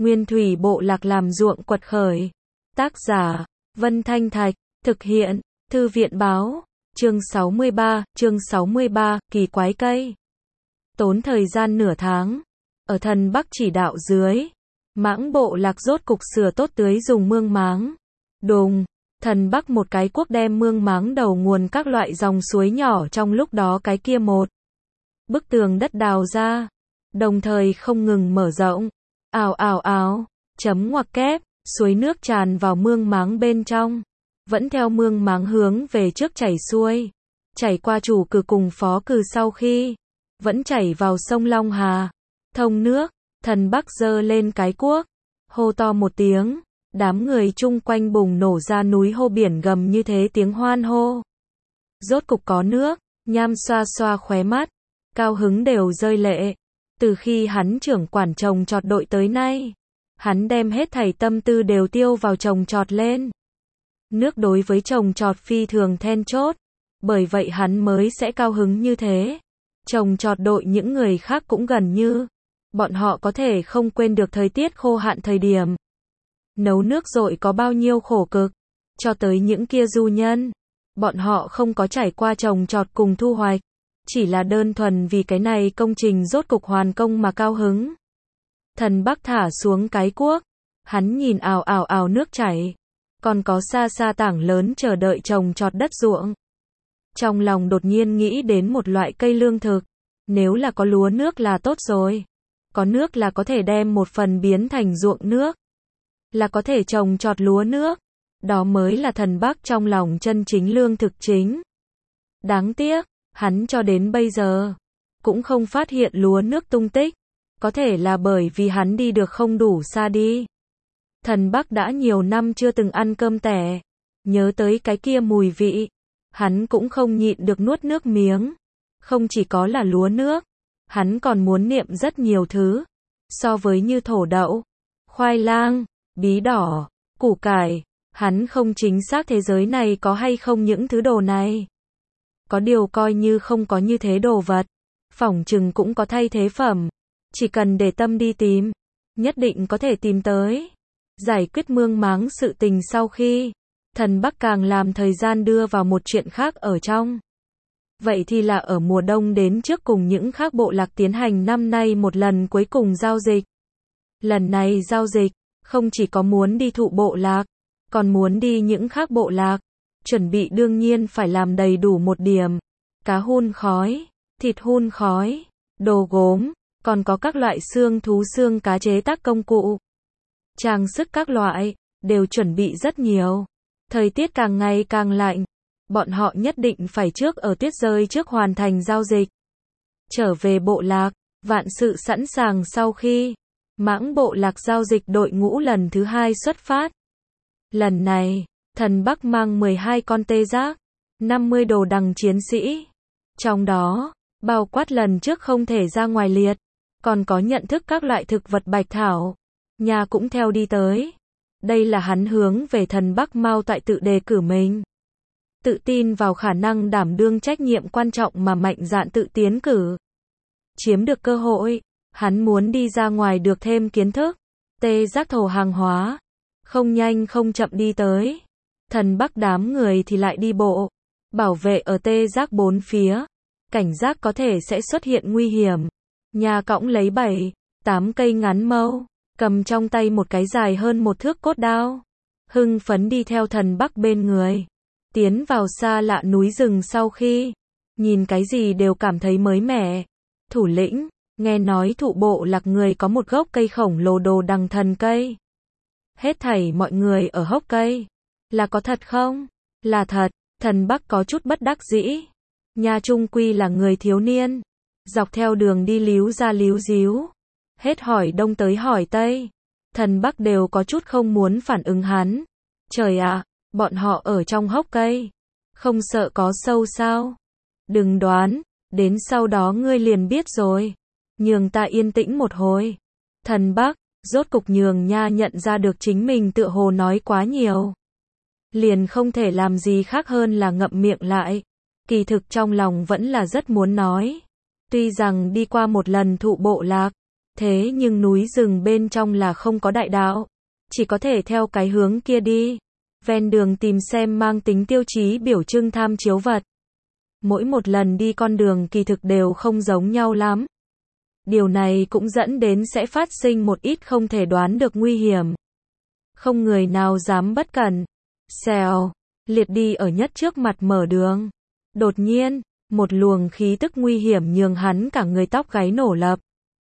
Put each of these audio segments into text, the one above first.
Nguyên thủy bộ lạc làm ruộng quật khởi. Tác giả, Vân Thanh Thạch, thực hiện, Thư viện báo, chương 63, kỳ quái cây. Tốn thời gian nửa tháng, ở thần Bắc chỉ đạo dưới, Mãng bộ lạc rốt cục sửa tốt tưới dùng mương máng. Đùng, thần Bắc một cái cuốc đem mương máng đầu nguồn các loại dòng suối nhỏ trong lúc đó cái kia một bức tường đất đào ra, đồng thời không ngừng mở rộng. Ào ào ào, chấm ngoặc kép, suối nước tràn vào mương máng bên trong, vẫn theo mương máng hướng về trước chảy xuôi, chảy qua chủ cử cùng phó cử sau khi, vẫn chảy vào sông Long Hà, thông nước. Thần Bắc giơ lên cái cuốc, hô to một tiếng, đám người chung quanh bùng nổ ra núi hô biển gầm như thế tiếng hoan hô. Rốt cục có nước, Nham xoa xoa khóe mắt, cao hứng đều rơi lệ. Từ khi hắn trưởng quản trồng trọt đội tới nay, hắn đem hết thảy tâm tư đều tiêu vào trồng trọt lên. Nước đối với trồng trọt phi thường then chốt, bởi vậy hắn mới sẽ cao hứng như thế. Trồng trọt đội những người khác cũng gần như, bọn họ có thể không quên được thời tiết khô hạn thời điểm. Nấu nước dội có bao nhiêu khổ cực, cho tới những kia du nhân. Bọn họ không có trải qua trồng trọt cùng thu hoạch, chỉ là đơn thuần vì cái này công trình rốt cục hoàn công mà cao hứng. Thần Bắc thả xuống cái cuốc, hắn nhìn ào ào ào nước chảy, còn có xa xa tảng lớn chờ đợi trồng trọt đất ruộng. Trong lòng đột nhiên nghĩ đến một loại cây lương thực, nếu là có lúa nước là tốt rồi. Có nước là có thể đem một phần biến thành ruộng nước, là có thể trồng trọt lúa nước. Đó mới là thần Bắc trong lòng chân chính lương thực chính. Đáng tiếc, hắn cho đến bây giờ cũng không phát hiện lúa nước tung tích, có thể là bởi vì hắn đi được không đủ xa đi. Thần Bắc đã nhiều năm chưa từng ăn cơm tẻ, nhớ tới cái kia mùi vị, hắn cũng không nhịn được nuốt nước miếng. Không chỉ có là lúa nước, hắn còn muốn niệm rất nhiều thứ, so với như thổ đậu, khoai lang, bí đỏ, củ cải, hắn không chính xác thế giới này có hay không những thứ đồ này. Có điều coi như không có như thế đồ vật, phỏng chừng cũng có thay thế phẩm, chỉ cần để tâm đi tìm, nhất định có thể tìm tới. Giải quyết mương máng sự tình sau khi, thần Bắc càng làm thời gian đưa vào một chuyện khác ở trong. Vậy thì là ở mùa đông đến trước cùng những khác bộ lạc tiến hành năm nay một lần cuối cùng giao dịch. Lần này giao dịch, không chỉ có muốn đi thụ bộ lạc, còn muốn đi những khác bộ lạc. Chuẩn bị đương nhiên phải làm đầy đủ một điểm. Cá hun khói, thịt hun khói, đồ gốm, còn có các loại xương thú xương cá chế tác công cụ. Trang sức các loại, đều chuẩn bị rất nhiều. Thời tiết càng ngày càng lạnh. Bọn họ nhất định phải trước ở tuyết rơi trước hoàn thành giao dịch. Trở về bộ lạc, vạn sự sẵn sàng sau khi Mãng bộ lạc giao dịch đội ngũ lần thứ 2 xuất phát. Lần này, thần Bắc mang 12 con tê giác, 50 đồ đằng chiến sĩ. Trong đó, bao quát lần trước không thể ra ngoài liệt, còn có nhận thức các loại thực vật bạch thảo. Nhà cũng theo đi tới. Đây là hắn hướng về thần Bắc Mao tại tự đề cử mình. Tự tin vào khả năng đảm đương trách nhiệm quan trọng mà mạnh dạn tự tiến cử. Chiếm được cơ hội, hắn muốn đi ra ngoài được thêm kiến thức. Tê giác thổ hàng hóa, không nhanh không chậm đi tới. Thần Bắc đám người thì lại đi bộ, bảo vệ ở tê giác bốn phía, cảnh giác có thể sẽ xuất hiện nguy hiểm. Nhà cõng lấy 7-8 cây ngắn mâu, cầm trong tay một cái dài hơn một thước cốt đao, hưng phấn đi theo thần Bắc bên người. Tiến vào xa lạ núi rừng sau khi, nhìn cái gì đều cảm thấy mới mẻ. Thủ lĩnh, nghe nói thụ bộ lạc người có một gốc cây khổng lồ đồ đằng thần cây. Hết thảy mọi người ở hốc cây. Là có thật không? Là thật, thần Bắc có chút bất đắc dĩ. Nhà trung quy là người thiếu niên. Dọc theo đường đi líu ra líu díu. Hết hỏi đông tới hỏi tây. Thần Bắc đều có chút không muốn phản ứng hắn. Trời ạ! Bọn họ ở trong hốc cây, không sợ có sâu sao? Đừng đoán, đến sau đó ngươi liền biết rồi. Nhường ta yên tĩnh một hồi. Thần Bắc, rốt cục nhường nha nhận ra được chính mình tựa hồ nói quá nhiều. Liền không thể làm gì khác hơn là ngậm miệng lại. Kỳ thực trong lòng vẫn là rất muốn nói. Tuy rằng đi qua một lần thụ bộ lạc, Thế nhưng núi rừng bên trong là không có đại đạo, chỉ có thể theo cái hướng kia đi. Ven đường tìm xem mang tính tiêu chí biểu trưng tham chiếu vật. Mỗi một lần đi con đường kỳ thực đều không giống nhau lắm. Điều này cũng dẫn đến sẽ phát sinh một ít không thể đoán được nguy hiểm. Không người nào dám bất cẩn. Xèo, Liệt đi ở nhất trước mặt mở đường. Đột nhiên, một luồng khí tức nguy hiểm nhường hắn cả người tóc gáy nổ lập.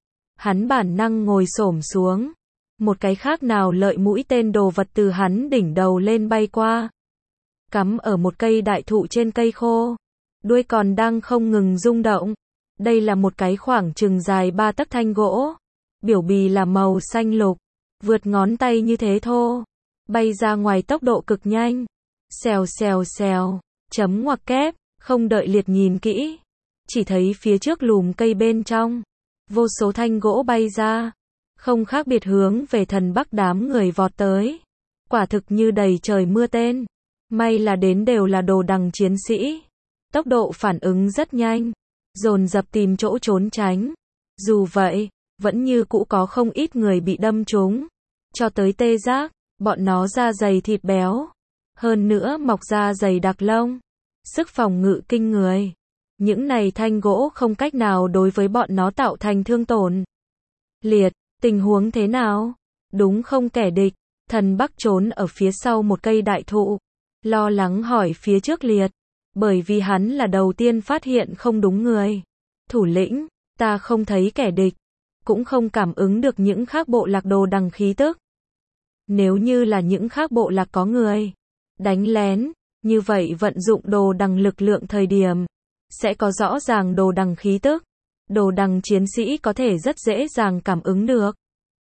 Hắn bản năng ngồi xổm xuống. Một cái khác nào lợi mũi tên đồ vật từ hắn đỉnh đầu lên bay qua. Cắm ở một cây đại thụ trên cây khô. Đuôi còn đang không ngừng rung động. Đây là một cái khoảng chừng dài 3 tấc thanh gỗ. Biểu bì là màu xanh lục. Vượt ngón tay như thế thô. Bay ra ngoài tốc độ cực nhanh. Xèo xèo xèo. Chấm ngoặc kép. Không đợi Liệt nhìn kỹ. Chỉ thấy phía trước lùm cây bên trong. Vô số thanh gỗ bay ra. Không khác biệt hướng về thần Bắc đám người vọt tới. Quả thực như đầy trời mưa tên. May là đến đều là đồ đằng chiến sĩ. Tốc độ phản ứng rất nhanh. Dồn dập tìm chỗ trốn tránh. Dù vậy, vẫn như cũ có không ít người bị đâm trúng. Cho tới tê giác, bọn nó da dày thịt béo. Hơn nữa mọc da dày đặc lông. Sức phòng ngự kinh người. Những này thanh gỗ không cách nào đối với bọn nó tạo thành thương tổn. Liệt, tình huống thế nào? Đúng không kẻ địch? Thần Bắc trốn ở phía sau một cây đại thụ. Lo lắng hỏi phía trước Liệt. Bởi vì hắn là đầu tiên phát hiện không đúng người. Thủ lĩnh, ta không thấy kẻ địch. Cũng không cảm ứng được những khác bộ lạc đồ đằng khí tức. Nếu như là những khác bộ lạc có người đánh lén, như vậy vận dụng đồ đằng lực lượng thời điểm sẽ có rõ ràng đồ đằng khí tức. Đồ đằng chiến sĩ có thể rất dễ dàng cảm ứng được.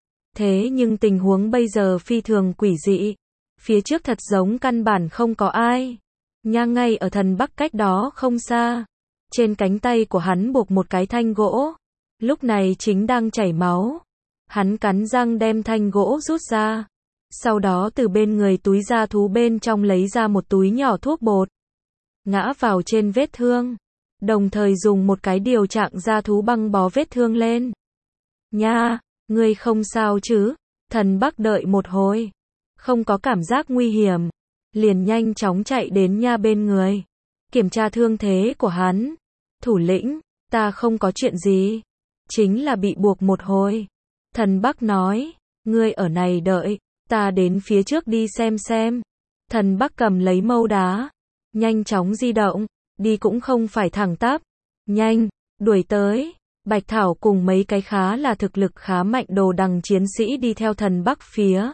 Thế nhưng tình huống bây giờ phi thường quỷ dị. Phía trước thật giống căn bản không có ai. Nha ngay ở thần Bắc cách đó không xa. Trên cánh tay của hắn buộc một cái thanh gỗ. Lúc này chính đang chảy máu. Hắn cắn răng đem thanh gỗ rút ra. Sau đó từ bên người túi da thú bên trong lấy ra một túi nhỏ thuốc bột. Ngã vào trên vết thương. Đồng thời dùng một cái điều trạng da thú băng bó vết thương lên. Nha, ngươi không sao chứ? Thần Bắc đợi một hồi. Không có cảm giác nguy hiểm. Liền nhanh chóng chạy đến Nha bên người. Kiểm tra thương thế của hắn. Thủ lĩnh, ta không có chuyện gì. Chính là bị buộc một hồi. Thần Bắc nói, ngươi ở này đợi, ta đến phía trước đi xem. Thần Bắc cầm lấy mâu đá. Nhanh chóng di động. Đi cũng không phải thẳng tắp. Nhanh, đuổi tới. Bạch Thảo cùng mấy cái khá là thực lực khá mạnh đồ đằng chiến sĩ đi theo thần Bắc phía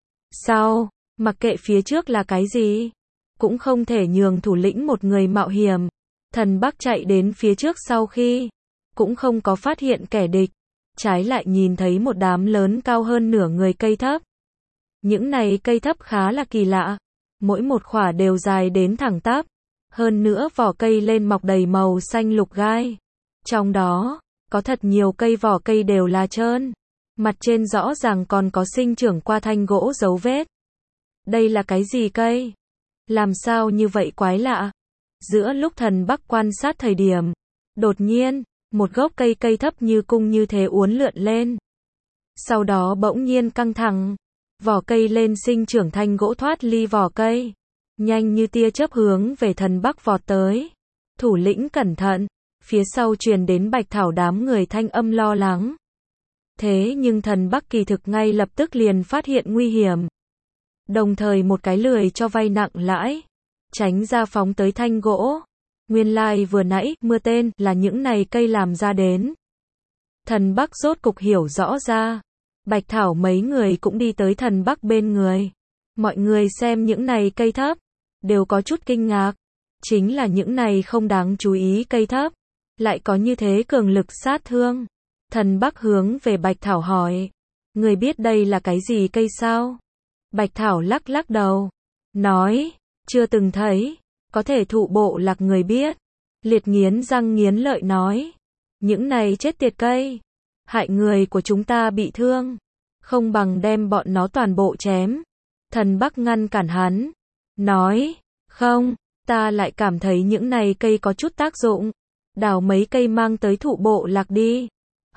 sau. Mặc kệ phía trước là cái gì, cũng không thể nhường thủ lĩnh một người mạo hiểm. Thần Bắc chạy đến phía trước sau khi cũng không có phát hiện kẻ địch, trái lại nhìn thấy một đám lớn cao hơn nửa người cây thấp. Những này cây thấp khá là kỳ lạ, mỗi một khỏa đều dài đến thẳng tắp, hơn nữa vỏ cây lên mọc đầy màu xanh lục gai. Trong đó, có thật nhiều cây vỏ cây đều là trơn, mặt trên rõ ràng còn có sinh trưởng qua thanh gỗ dấu vết. Đây là cái gì cây? Làm sao như vậy quái lạ? Giữa lúc thần Bắc quan sát thời điểm, đột nhiên, một gốc cây thấp như cung như thế uốn lượn lên. Sau đó bỗng nhiên căng thẳng, vỏ cây lên sinh trưởng thanh gỗ thoát ly vỏ cây, nhanh như tia chớp hướng về thần Bắc vọt tới. Thủ lĩnh cẩn thận, phía sau truyền đến Bạch Thảo đám người thanh âm lo lắng. Thế nhưng thần Bắc kỳ thực ngay lập tức liền phát hiện nguy hiểm. Đồng thời một cái lười cho vay nặng lãi, tránh ra phóng tới thanh gỗ. Nguyên lai vừa nãy, mưa tên, là những này cây làm ra đến. Thần Bắc rốt cục hiểu rõ ra. Bạch Thảo mấy người cũng đi tới thần Bắc bên người. Mọi người xem những này cây thấp, đều có chút kinh ngạc. Chính là những này không đáng chú ý cây thấp, lại có như thế cường lực sát thương. Thần Bắc hướng về Bạch Thảo hỏi, người biết đây là cái gì cây sao? Bạch Thảo lắc lắc đầu, nói, chưa từng thấy, có thể thụ bộ lạc người biết. Liệt nghiến răng nghiến lợi nói, những này chết tiệt cây, hại người của chúng ta bị thương, không bằng đem bọn nó toàn bộ chém. Thần Bắc ngăn cản hắn, nói, không, ta lại cảm thấy những này cây có chút tác dụng, đào mấy cây mang tới thụ bộ lạc đi.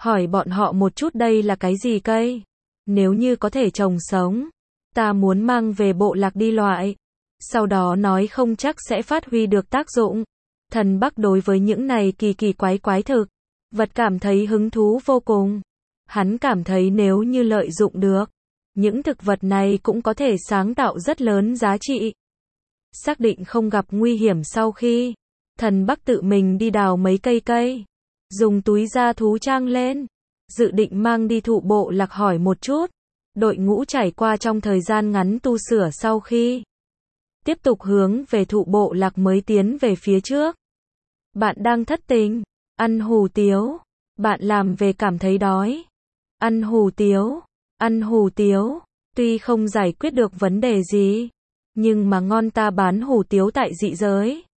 Hỏi bọn họ một chút đây là cái gì cây? Nếu như có thể trồng sống, ta muốn mang về bộ lạc đi loại. Sau đó nói không chắc sẽ phát huy được tác dụng. Thần Bắc đối với những này kỳ kỳ quái thực vật cảm thấy hứng thú vô cùng. Hắn cảm thấy nếu như lợi dụng được, những thực vật này cũng có thể sáng tạo rất lớn giá trị. Xác định không gặp nguy hiểm sau khi Thần Bắc tự mình đi đào mấy cây, dùng túi da thú trang lên, dự định mang đi thụ bộ lạc hỏi một chút. Đội ngũ trải qua trong thời gian ngắn tu sửa sau khi tiếp tục hướng về thụ bộ lạc mới tiến về phía trước. Bạn đang thất tình, ăn hủ tiếu, bạn làm về cảm thấy đói. Ăn hủ tiếu, tuy không giải quyết được vấn đề gì, nhưng mà ngon ta bán hủ tiếu tại dị giới.